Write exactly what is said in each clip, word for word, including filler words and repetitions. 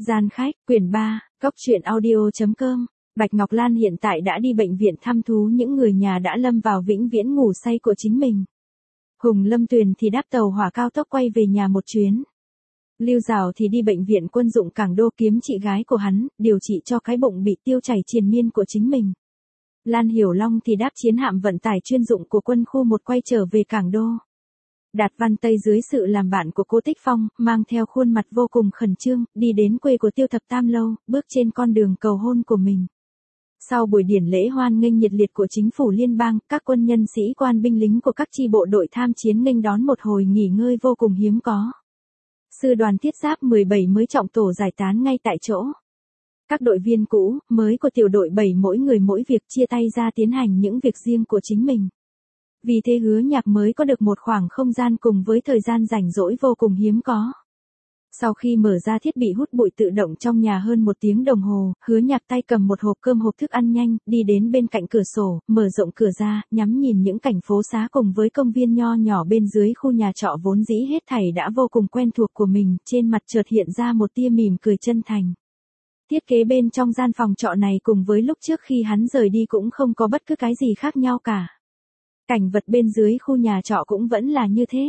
Gian khách, quyển ba, Cốc truyện audio.com. Bạch Ngọc Lan hiện tại đã đi bệnh viện thăm thú những người nhà đã lâm vào vĩnh viễn ngủ say của chính mình. Hùng Lâm Tuyền thì đáp tàu hỏa cao tốc quay về nhà một chuyến. Lưu Dào thì đi bệnh viện quân dụng Cảng Đô kiếm chị gái của hắn, điều trị cho cái bụng bị tiêu chảy triền miên của chính mình. Lan Hiểu Long thì đáp chiến hạm vận tải chuyên dụng của quân khu một quay trở về Cảng Đô. Đạt Văn Tây dưới sự làm bạn của Cố Tích Phong, mang theo khuôn mặt vô cùng khẩn trương, đi đến quê của Tiêu Thập Tam Lâu, bước trên con đường cầu hôn của mình. Sau buổi điển lễ hoan nghênh nhiệt liệt của chính phủ liên bang, các quân nhân sĩ quan binh lính của các chi bộ đội tham chiến nghênh đón một hồi nghỉ ngơi vô cùng hiếm có. Sư đoàn thiết giáp mười bảy mới trọng tổ giải tán ngay tại chỗ. Các đội viên cũ, mới của tiểu đội bảy mỗi người mỗi việc chia tay ra tiến hành những việc riêng của chính mình. Vì thế Hứa Nhạc mới có được một khoảng không gian cùng với thời gian rảnh rỗi vô cùng hiếm có. Sau khi mở ra thiết bị hút bụi tự động trong nhà hơn một tiếng đồng hồ, Hứa Nhạc tay cầm một hộp cơm hộp thức ăn nhanh, đi đến bên cạnh cửa sổ, mở rộng cửa ra, nhắm nhìn những cảnh phố xá cùng với công viên nho nhỏ bên dưới khu nhà trọ vốn dĩ hết thảy đã vô cùng quen thuộc của mình, trên mặt chợt hiện ra một tia mỉm cười chân thành. Thiết kế bên trong gian phòng trọ này cùng với lúc trước khi hắn rời đi cũng không có bất cứ cái gì khác nhau cả. Cảnh vật bên dưới khu nhà trọ cũng vẫn là như thế.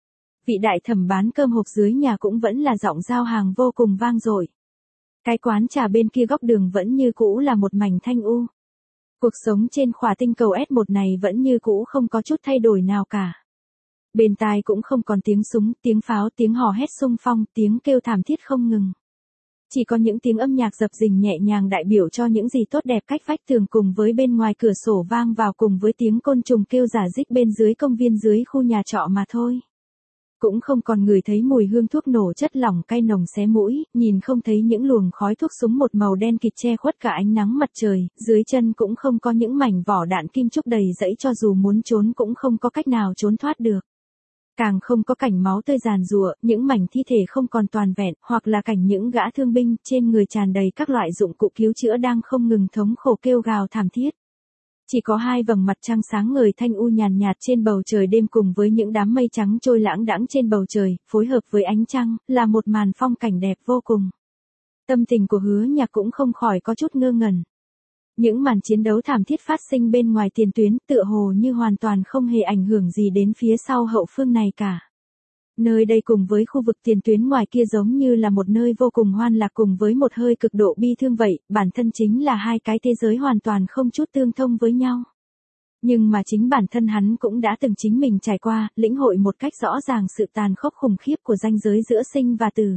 Vị đại thẩm bán cơm hộp dưới nhà cũng vẫn là giọng giao hàng vô cùng vang dội. Cái quán trà bên kia góc đường vẫn như cũ là một mảnh thanh u. Cuộc sống trên khỏa tinh cầu S một này vẫn như cũ không có chút thay đổi nào cả. Bên tai cũng không còn tiếng súng, tiếng pháo, tiếng hò hét xung phong, tiếng kêu thảm thiết không ngừng. Chỉ có những tiếng âm nhạc dập dình nhẹ nhàng đại biểu cho những gì tốt đẹp cách vách tường cùng với bên ngoài cửa sổ vang vào cùng với tiếng côn trùng kêu rả rích bên dưới công viên dưới khu nhà trọ mà thôi. Cũng không còn người thấy mùi hương thuốc nổ chất lỏng cay nồng xé mũi, nhìn không thấy những luồng khói thuốc súng một màu đen kịt che khuất cả ánh nắng mặt trời, dưới chân cũng không có những mảnh vỏ đạn kim trúc đầy dẫy cho dù muốn trốn cũng không có cách nào trốn thoát được. Càng không có cảnh máu tươi giàn giụa, những mảnh thi thể không còn toàn vẹn, hoặc là cảnh những gã thương binh trên người tràn đầy các loại dụng cụ cứu chữa đang không ngừng thống khổ kêu gào thảm thiết. Chỉ có hai vầng mặt trăng sáng ngời thanh u nhàn nhạt trên bầu trời đêm cùng với những đám mây trắng trôi lãng đãng trên bầu trời, phối hợp với ánh trăng, là một màn phong cảnh đẹp vô cùng. Tâm tình của Hứa Nhạc cũng không khỏi có chút ngơ ngẩn. Những màn chiến đấu thảm thiết phát sinh bên ngoài tiền tuyến tựa hồ như hoàn toàn không hề ảnh hưởng gì đến phía sau hậu phương này cả. Nơi đây cùng với khu vực tiền tuyến ngoài kia giống như là một nơi vô cùng hoan lạc cùng với một hơi cực độ bi thương vậy, bản thân chính là hai cái thế giới hoàn toàn không chút tương thông với nhau. Nhưng mà chính bản thân hắn cũng đã từng chính mình trải qua, lĩnh hội một cách rõ ràng sự tàn khốc khủng khiếp của ranh giới giữa sinh và tử.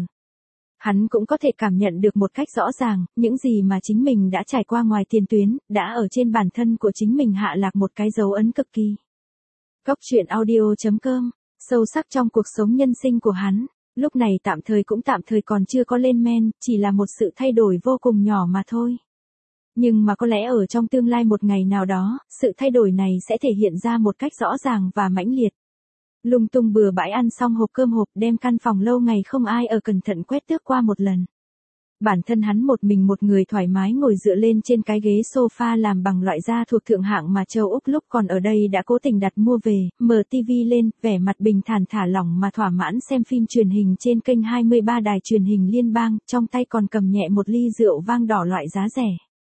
Hắn cũng có thể cảm nhận được một cách rõ ràng, những gì mà chính mình đã trải qua ngoài tiền tuyến, đã ở trên bản thân của chính mình hạ lạc một cái dấu ấn cực kỳ. Cốc truyện audio.com, sâu sắc trong cuộc sống nhân sinh của hắn, lúc này tạm thời cũng tạm thời còn chưa có lên men, chỉ là một sự thay đổi vô cùng nhỏ mà thôi. Nhưng mà có lẽ ở trong tương lai một ngày nào đó, sự thay đổi này sẽ thể hiện ra một cách rõ ràng và mãnh liệt. Lung tung bừa bãi ăn xong hộp cơm hộp đem căn phòng lâu ngày không ai ở cẩn thận quét tước qua một lần. Bản thân hắn một mình một người thoải mái ngồi dựa lên trên cái ghế sofa làm bằng loại da thuộc thượng hạng mà châu Úc lúc còn ở đây đã cố tình đặt mua về, mở tivi lên, vẻ mặt bình thản thả lỏng mà thỏa mãn xem phim truyền hình trên kênh hai mươi ba đài truyền hình liên bang, trong tay còn cầm nhẹ một ly rượu vang đỏ loại giá rẻ.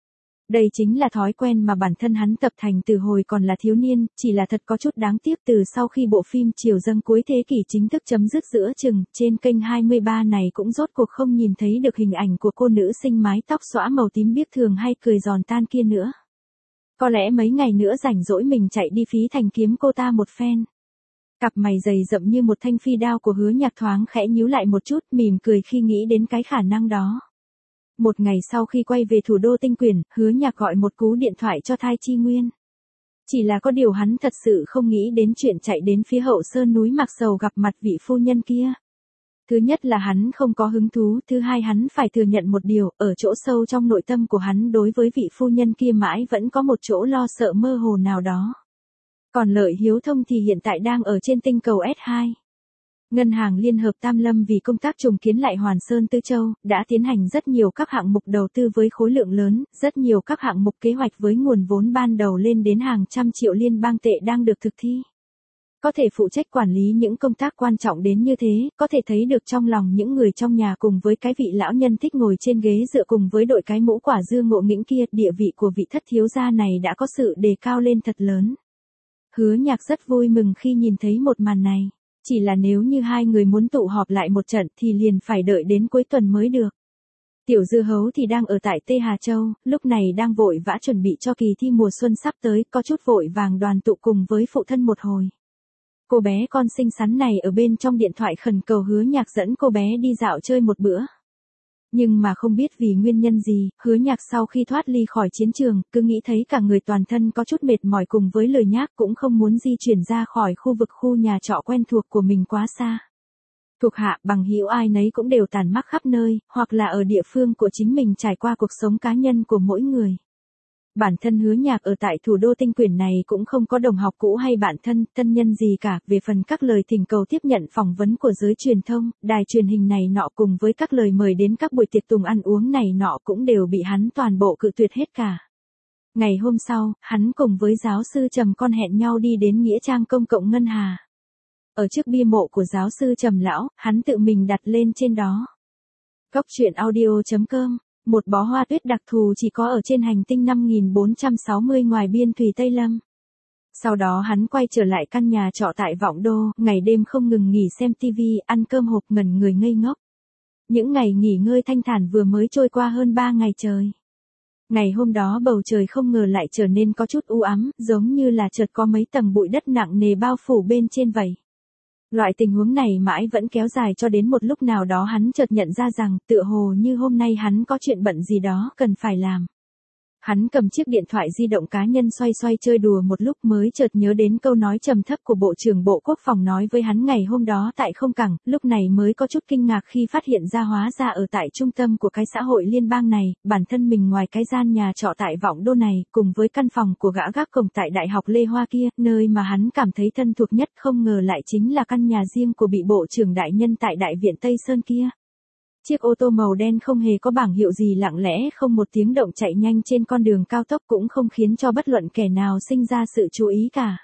Đây chính là thói quen mà bản thân hắn tập thành từ hồi còn là thiếu niên, chỉ là thật có chút đáng tiếc từ sau khi bộ phim Triều Dâng cuối thế kỷ chính thức chấm dứt giữa chừng, trên kênh hai mươi ba này cũng rốt cuộc không nhìn thấy được hình ảnh của cô nữ sinh mái tóc xõa màu tím biếc thường hay cười giòn tan kia nữa. Có lẽ mấy ngày nữa rảnh rỗi mình chạy đi Phí Thành kiếm cô ta một phen. Cặp mày dày rậm như một thanh phi đao của Hứa Nhạc thoáng khẽ nhíu lại một chút, mỉm cười khi nghĩ đến cái khả năng đó. Một ngày sau khi quay về thủ đô Tinh Quyển, Hứa Nhạc gọi một cú điện thoại cho Thai Chi Nguyên. Chỉ là có điều hắn thật sự không nghĩ đến chuyện chạy đến phía hậu sơn núi Mạc Sầu gặp mặt vị phu nhân kia. Thứ nhất là hắn không có hứng thú, thứ hai hắn phải thừa nhận một điều, ở chỗ sâu trong nội tâm của hắn đối với vị phu nhân kia mãi vẫn có một chỗ lo sợ mơ hồ nào đó. Còn Lợi Hiếu Thông thì hiện tại đang ở trên tinh cầu S hai. Ngân hàng Liên hợp Tam Lâm vì công tác trùng kiến lại Hoàn Sơn Tư Châu, đã tiến hành rất nhiều các hạng mục đầu tư với khối lượng lớn, rất nhiều các hạng mục kế hoạch với nguồn vốn ban đầu lên đến hàng trăm triệu liên bang tệ đang được thực thi. có thể phụ trách quản lý những công tác quan trọng đến như thế, có thể thấy được trong lòng những người trong nhà cùng với cái vị lão nhân thích ngồi trên ghế dựa cùng với đội cái mũ quả dưa ngộ nghĩnh kia, địa vị của vị thất thiếu gia này đã có sự đề cao lên thật lớn. Hứa Nhạc rất vui mừng khi nhìn thấy một màn này, chỉ là nếu như hai người muốn tụ họp lại một trận thì liền phải đợi đến cuối tuần mới được. Tiểu Dưa Hấu thì đang ở tại Tê Hà Châu, lúc này đang vội vã chuẩn bị cho kỳ thi mùa xuân sắp tới, có chút vội vàng đoàn tụ cùng với phụ thân một hồi. Cô bé con xinh xắn này ở bên trong điện thoại khẩn cầu Hứa Nhạc dẫn cô bé đi dạo chơi một bữa. Nhưng mà không biết vì nguyên nhân gì, Hứa Nhạc sau khi thoát ly khỏi chiến trường, cứ nghĩ thấy cả người toàn thân có chút mệt mỏi cùng với lời nhác cũng không muốn di chuyển ra khỏi khu vực khu nhà trọ quen thuộc của mình quá xa. Thuộc hạ bằng hữu ai nấy cũng đều tản mắc khắp nơi, hoặc là ở địa phương của chính mình trải qua cuộc sống cá nhân của mỗi người. Bản thân Hứa Nhạc ở tại thủ đô Tinh Quyển này cũng không có đồng học cũ hay bạn thân, tân nhân gì cả, về phần các lời thỉnh cầu tiếp nhận phỏng vấn của giới truyền thông, đài truyền hình này nọ cùng với các lời mời đến các buổi tiệc tùng ăn uống này nọ cũng đều bị hắn toàn bộ cự tuyệt hết cả. Ngày hôm sau, hắn cùng với giáo sư Trầm Con hẹn nhau đi đến nghĩa trang công cộng Ngân Hà. Ở trước bia mộ của giáo sư Trầm lão, hắn tự mình đặt lên trên đó. Góc truyện audio chấm com. Một bó hoa tuyết đặc thù chỉ có ở trên hành tinh năm nghìn bốn trăm sáu mươi ngoài biên thùy Tây Lâm. Sau đó hắn quay trở lại căn nhà trọ tại Vọng Đô, ngày đêm không ngừng nghỉ xem tivi, ăn cơm hộp ngẩn người ngây ngốc. Những ngày nghỉ ngơi thanh thản vừa mới trôi qua hơn ba ngày trời. Ngày hôm đó bầu trời không ngờ lại trở nên có chút u ám, giống như là chợt có mấy tầng bụi đất nặng nề bao phủ bên trên vậy. Loại tình huống này mãi vẫn kéo dài cho đến một lúc nào đó hắn chợt nhận ra rằng tựa hồ như hôm nay hắn có chuyện bận gì đó cần phải làm. Hắn cầm chiếc điện thoại di động cá nhân xoay xoay chơi đùa một lúc mới chợt nhớ đến câu nói trầm thấp của Bộ trưởng Bộ Quốc phòng nói với hắn ngày hôm đó tại không cảng, lúc này mới có chút kinh ngạc khi phát hiện ra hóa ra ở tại trung tâm của cái xã hội liên bang này, bản thân mình ngoài cái gian nhà trọ tại Vọng Đô này, cùng với căn phòng của gã gác cổng tại Đại học Lê Hoa kia, nơi mà hắn cảm thấy thân thuộc nhất không ngờ lại chính là căn nhà riêng của bị Bộ trưởng đại nhân tại Đại viện Tây Sơn kia. Chiếc ô tô màu đen không hề có bảng hiệu gì lặng lẽ không một tiếng động chạy nhanh trên con đường cao tốc cũng không khiến cho bất luận kẻ nào sinh ra sự chú ý cả.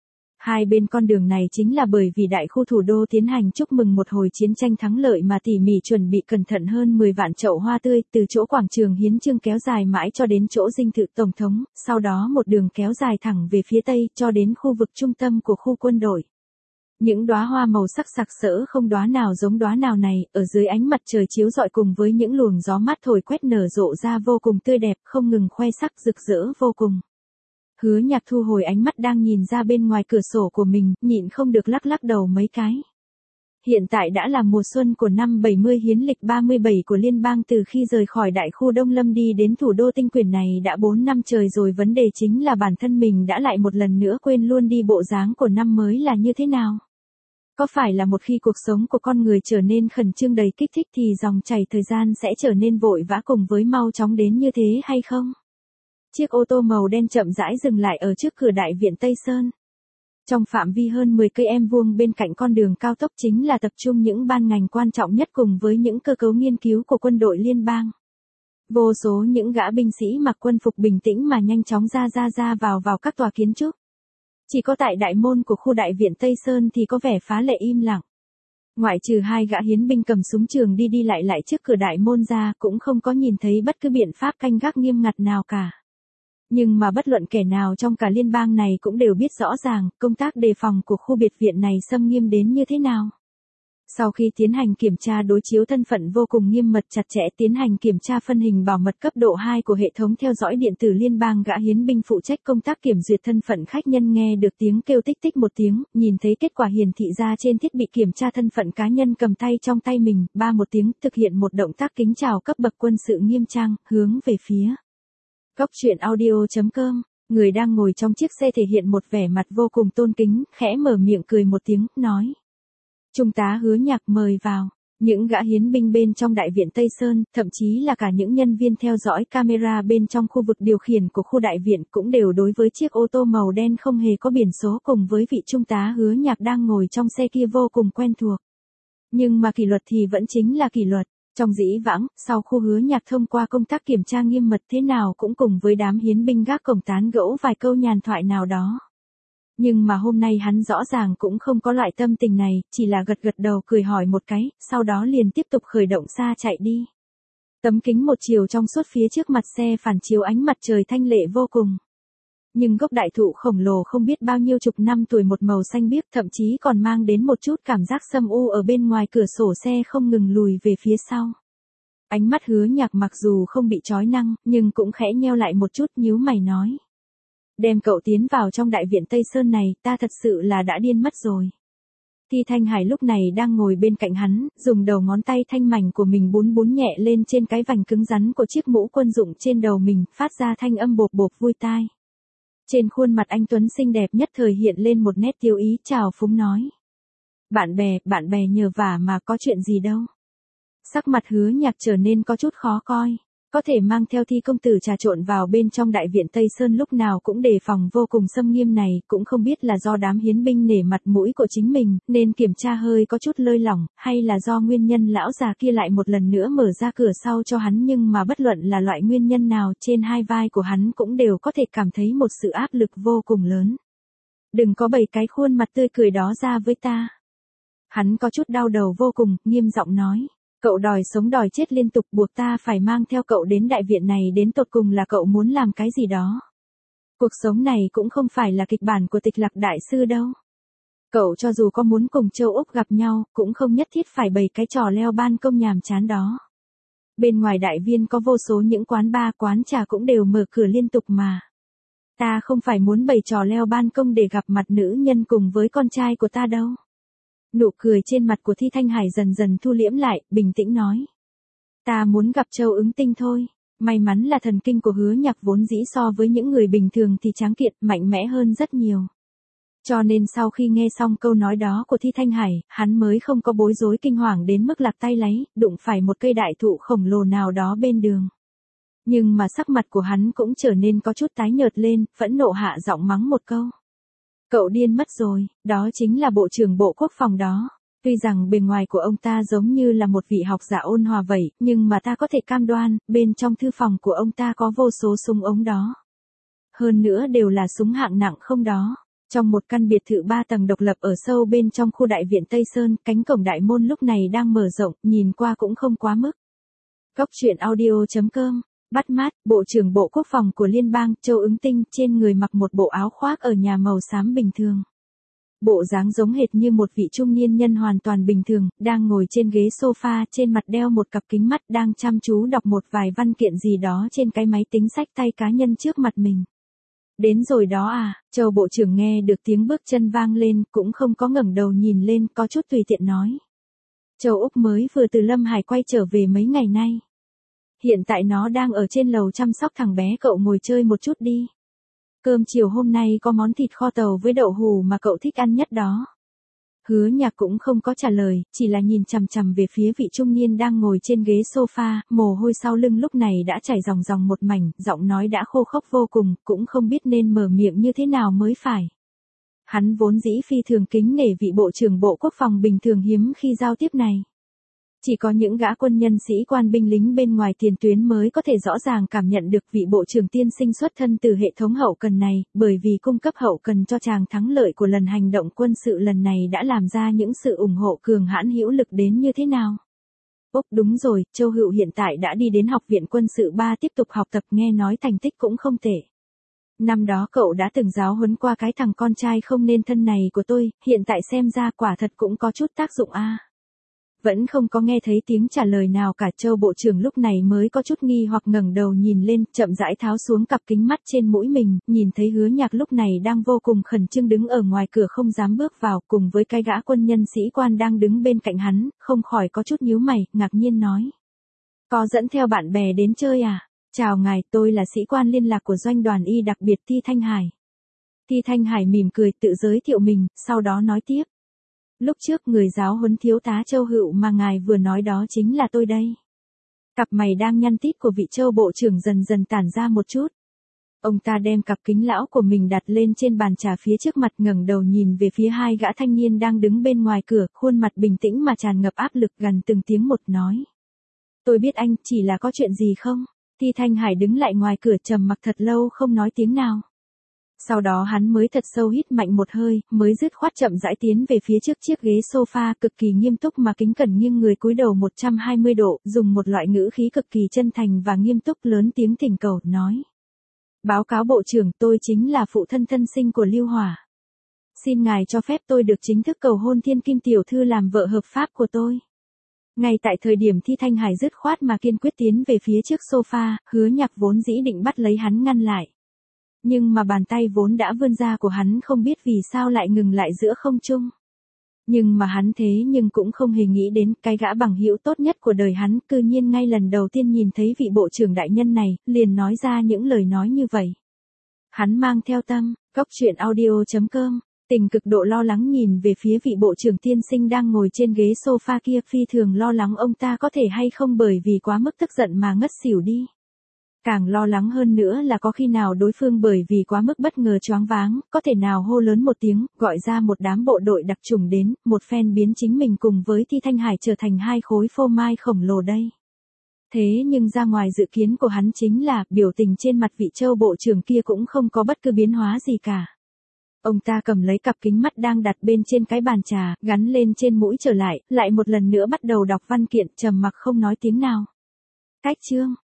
Hai bên con đường này chính là bởi vì đại khu thủ đô tiến hành chúc mừng một hồi chiến tranh thắng lợi mà tỉ mỉ chuẩn bị cẩn thận hơn mười vạn chậu hoa tươi từ chỗ quảng trường Hiến Chương kéo dài mãi cho đến chỗ dinh thự Tổng thống, sau đó một đường kéo dài thẳng về phía tây cho đến khu vực trung tâm của khu quân đội. Những đóa hoa màu sắc sặc sỡ không đóa nào giống đóa nào này, ở dưới ánh mặt trời chiếu rọi cùng với những luồng gió mát thổi quét nở rộ ra vô cùng tươi đẹp, không ngừng khoe sắc rực rỡ vô cùng. Hứa Nhạc thu hồi ánh mắt đang nhìn ra bên ngoài cửa sổ của mình, nhịn không được lắc lắc đầu mấy cái. Hiện tại đã là mùa xuân của năm bảy mươi hiến lịch ba mươi bảy của liên bang, từ khi rời khỏi đại khu Đông Lâm đi đến thủ đô Tinh Quyển này đã bốn năm trời rồi, vấn đề chính là bản thân mình đã lại một lần nữa quên luôn đi bộ dáng của năm mới là như thế nào. Có phải là một khi cuộc sống của con người trở nên khẩn trương đầy kích thích thì dòng chảy thời gian sẽ trở nên vội vã cùng với mau chóng đến như thế hay không? Chiếc ô tô màu đen chậm rãi dừng lại ở trước cửa Đại viện Tây Sơn. Trong phạm vi hơn mười cây em vuông bên cạnh con đường cao tốc chính là tập trung những ban ngành quan trọng nhất cùng với những cơ cấu nghiên cứu của quân đội liên bang. Vô số những gã binh sĩ mặc quân phục bình tĩnh mà nhanh chóng ra ra ra vào vào các tòa kiến trúc. Chỉ có tại đại môn của khu Đại viện Tây Sơn thì có vẻ phá lệ im lặng. Ngoại trừ hai gã hiến binh cầm súng trường đi đi lại lại trước cửa đại môn ra, cũng không có nhìn thấy bất cứ biện pháp canh gác nghiêm ngặt nào cả. Nhưng mà bất luận kẻ nào trong cả liên bang này cũng đều biết rõ ràng, công tác đề phòng của khu biệt viện này xâm nghiêm đến như thế nào. Sau khi tiến hành kiểm tra đối chiếu thân phận vô cùng nghiêm mật chặt chẽ, tiến hành kiểm tra phân hình bảo mật cấp độ hai của hệ thống theo dõi điện tử liên bang, gã hiến binh phụ trách công tác kiểm duyệt thân phận khách nhân nghe được tiếng kêu tích tích một tiếng, nhìn thấy kết quả hiển thị ra trên thiết bị kiểm tra thân phận cá nhân cầm tay trong tay mình, ba một tiếng, thực hiện một động tác kính chào cấp bậc quân sự nghiêm trang, hướng về phía Góc truyện audio chấm com. Người đang ngồi trong chiếc xe thể hiện một vẻ mặt vô cùng tôn kính, khẽ mở miệng cười một tiếng, nói: Trung tá Hứa Nhạc mời vào. Những gã hiến binh bên trong Đại viện Tây Sơn, thậm chí là cả những nhân viên theo dõi camera bên trong khu vực điều khiển của khu đại viện cũng đều đối với chiếc ô tô màu đen không hề có biển số cùng với vị Trung tá Hứa Nhạc đang ngồi trong xe kia vô cùng quen thuộc. Nhưng mà kỷ luật thì vẫn chính là kỷ luật. Trong dĩ vãng, sau khu Hứa Nhạc thông qua công tác kiểm tra nghiêm mật thế nào cũng cùng với đám hiến binh gác cổng tán gẫu vài câu nhàn thoại nào đó. Nhưng mà hôm nay hắn rõ ràng cũng không có loại tâm tình này, chỉ là gật gật đầu cười hỏi một cái, sau đó liền tiếp tục khởi động xa chạy đi. Tấm kính một chiều trong suốt phía trước mặt xe phản chiếu ánh mặt trời thanh lệ vô cùng. Nhưng gốc đại thụ khổng lồ không biết bao nhiêu chục năm tuổi một màu xanh biếc, thậm chí còn mang đến một chút cảm giác sâm u ở bên ngoài cửa sổ xe không ngừng lùi về phía sau. Ánh mắt Hứa Nhạc mặc dù không bị chói năng, nhưng cũng khẽ nheo lại một chút, nhíu mày nói. Đem cậu tiến vào trong đại viện Tây Sơn này, ta thật sự là đã điên mất rồi. Thi Thanh Hải lúc này đang ngồi bên cạnh hắn, dùng đầu ngón tay thanh mảnh của mình bún bún nhẹ lên trên cái vành cứng rắn của chiếc mũ quân dụng trên đầu mình, phát ra thanh âm bộp bộp vui tai. Trên khuôn mặt anh tuấn xinh đẹp nhất thời hiện lên một nét tiêu ý, chào phúng nói. Bạn bè, bạn bè nhờ vả mà, có chuyện gì đâu. Sắc mặt Hứa Nhạc trở nên có chút khó coi. Có thể mang theo Thi công tử trà trộn vào bên trong đại viện Tây Sơn lúc nào cũng đề phòng vô cùng xâm nghiêm này, cũng không biết là do đám hiến binh nể mặt mũi của chính mình, nên kiểm tra hơi có chút lơi lỏng, hay là do nguyên nhân lão già kia lại một lần nữa mở ra cửa sau cho hắn, nhưng mà bất luận là loại nguyên nhân nào, trên hai vai của hắn cũng đều có thể cảm thấy một sự áp lực vô cùng lớn. Đừng có bày cái khuôn mặt tươi cười đó ra với ta. Hắn có chút đau đầu vô cùng, nghiêm giọng nói. Cậu đòi sống đòi chết liên tục, buộc ta phải mang theo cậu đến đại viện này, đến tột cùng là cậu muốn làm cái gì đó. Cuộc sống này cũng không phải là kịch bản của Tịch Lạc đại sư đâu. Cậu cho dù có muốn cùng Châu Úc gặp nhau, cũng không nhất thiết phải bày cái trò leo ban công nhàm chán đó. Bên ngoài đại viên có vô số những quán bar, quán trà cũng đều mở cửa liên tục mà. Ta không phải muốn bày trò leo ban công để gặp mặt nữ nhân cùng với con trai của ta đâu. Nụ cười trên mặt của Thi Thanh Hải dần dần thu liễm lại, bình tĩnh nói. Ta muốn gặp Châu Ứng Tinh thôi. May mắn là thần kinh của Hứa Nhạc vốn dĩ so với những người bình thường thì tráng kiện, mạnh mẽ hơn rất nhiều. Cho nên sau khi nghe xong câu nói đó của Thi Thanh Hải, hắn mới không có bối rối kinh hoàng đến mức lạc tay lấy, đụng phải một cây đại thụ khổng lồ nào đó bên đường. Nhưng mà sắc mặt của hắn cũng trở nên có chút tái nhợt lên, phẫn nộ hạ giọng mắng một câu. Cậu điên mất rồi, đó chính là Bộ trưởng Bộ Quốc phòng đó. Tuy rằng bề ngoài của ông ta giống như là một vị học giả ôn hòa vậy, nhưng mà ta có thể cam đoan, bên trong thư phòng của ông ta có vô số súng ống đó. Hơn nữa đều là súng hạng nặng không đó. Trong một căn biệt thự ba tầng độc lập ở sâu bên trong khu đại viện Tây Sơn, cánh cổng đại môn lúc này đang mở rộng, nhìn qua cũng không quá mức. Góc truyện audio chấm com. Bắt mát, Bộ trưởng Bộ Quốc phòng của Liên bang, Châu Ứng Tinh, trên người mặc một bộ áo khoác ở nhà màu xám bình thường. Bộ dáng giống hệt như một vị trung niên nhân hoàn toàn bình thường, đang ngồi trên ghế sofa, trên mặt đeo một cặp kính mắt, đang chăm chú đọc một vài văn kiện gì đó trên cái máy tính xách tay cá nhân trước mặt mình. Đến rồi đó à, Châu Bộ trưởng nghe được tiếng bước chân vang lên, cũng không có ngẩng đầu nhìn lên, có chút tùy tiện nói. Châu Úc mới vừa từ Lâm Hải quay trở về mấy ngày nay. Hiện tại nó đang ở trên lầu chăm sóc thằng bé, cậu ngồi chơi một chút đi. Cơm chiều hôm nay có món thịt kho tàu với đậu hù mà cậu thích ăn nhất đó. Hứa Nhạc cũng không có trả lời, chỉ là nhìn chằm chằm về phía vị trung niên đang ngồi trên ghế sofa, mồ hôi sau lưng lúc này đã chảy ròng ròng một mảnh, giọng nói đã khô khốc vô cùng, cũng không biết nên mở miệng như thế nào mới phải. Hắn vốn dĩ phi thường kính nể vị Bộ trưởng Bộ Quốc phòng bình thường hiếm khi giao tiếp này. Chỉ có những gã quân nhân sĩ quan binh lính bên ngoài tiền tuyến mới có thể rõ ràng cảm nhận được vị bộ trưởng tiên sinh xuất thân từ hệ thống hậu cần này, bởi vì cung cấp hậu cần cho chàng thắng lợi của lần hành động quân sự lần này đã làm ra những sự ủng hộ cường hãn hữu lực đến như thế nào. Úc đúng rồi, Châu Hữu hiện tại đã đi đến học viện quân sự ba tiếp tục học tập, nghe nói thành tích cũng không tệ. Năm đó cậu đã từng giáo huấn qua cái thằng con trai không nên thân này của tôi, hiện tại xem ra quả thật cũng có chút tác dụng a. À. Vẫn không có nghe thấy tiếng trả lời nào cả, Châu Bộ trưởng lúc này mới có chút nghi hoặc ngẩng đầu nhìn lên, chậm rãi tháo xuống cặp kính mắt trên mũi mình, nhìn thấy Hứa Nhạc lúc này đang vô cùng khẩn trương đứng ở ngoài cửa không dám bước vào, cùng với cái gã quân nhân sĩ quan đang đứng bên cạnh hắn, không khỏi có chút nhíu mày, ngạc nhiên nói. Có dẫn theo bạn bè đến chơi à? Chào ngài, tôi là sĩ quan liên lạc của doanh đoàn y đặc biệt Thi Thanh Hải. Thi Thanh Hải mỉm cười tự giới thiệu mình, sau đó nói tiếp. Lúc trước người giáo huấn thiếu tá Châu Hữu mà ngài vừa nói đó chính là tôi đây. Cặp mày đang nhăn tít của vị Châu Bộ trưởng dần dần tản ra một chút. Ông ta đem cặp kính lão của mình đặt lên trên bàn trà phía trước mặt, ngẩng đầu nhìn về phía hai gã thanh niên đang đứng bên ngoài cửa, khuôn mặt bình tĩnh mà tràn ngập áp lực, gần từng tiếng một nói. Tôi biết anh, chỉ là có chuyện gì không? Thi Thanh Hải đứng lại ngoài cửa trầm mặc thật lâu không nói tiếng nào. Sau đó hắn mới thật sâu hít mạnh một hơi, mới dứt khoát chậm rãi tiến về phía trước chiếc ghế sofa, cực kỳ nghiêm túc mà kính cẩn nghiêng người cúi đầu một trăm hai mươi độ, dùng một loại ngữ khí cực kỳ chân thành và nghiêm túc lớn tiếng thỉnh cầu, nói. Báo cáo bộ trưởng, tôi chính là phụ thân thân sinh của Lưu Hỏa. Xin ngài cho phép tôi được chính thức cầu hôn Thiên Kim tiểu thư làm vợ hợp pháp của tôi. Ngay tại thời điểm Thi Thanh Hải dứt khoát mà kiên quyết tiến về phía trước sofa, Hứa Nhạc vốn dĩ định bắt lấy hắn ngăn lại. Nhưng mà bàn tay vốn đã vươn ra của hắn không biết vì sao lại ngừng lại giữa không trung. Nhưng mà hắn thế nhưng cũng không hề nghĩ đến cái gã bằng hữu tốt nhất của đời hắn, cư nhiên ngay lần đầu tiên nhìn thấy vị bộ trưởng đại nhân này, liền nói ra những lời nói như vậy. Hắn mang theo tâm, góc truyện audio chấm com, tình cực độ lo lắng nhìn về phía vị bộ trưởng tiên sinh đang ngồi trên ghế sofa kia, phi thường lo lắng ông ta có thể hay không bởi vì quá mức tức giận mà ngất xỉu đi. Càng lo lắng hơn nữa là có khi nào đối phương bởi vì quá mức bất ngờ choáng váng, có thể nào hô lớn một tiếng, gọi ra một đám bộ đội đặc chủng đến, một phen biến chính mình cùng với Thi Thanh Hải trở thành hai khối phô mai khổng lồ đây. Thế nhưng ra ngoài dự kiến của hắn chính là, biểu tình trên mặt vị Châu bộ trưởng kia cũng không có bất cứ biến hóa gì cả. Ông ta cầm lấy cặp kính mắt đang đặt bên trên cái bàn trà, gắn lên trên mũi trở lại, lại một lần nữa bắt đầu đọc văn kiện, trầm mặc không nói tiếng nào. Cách chương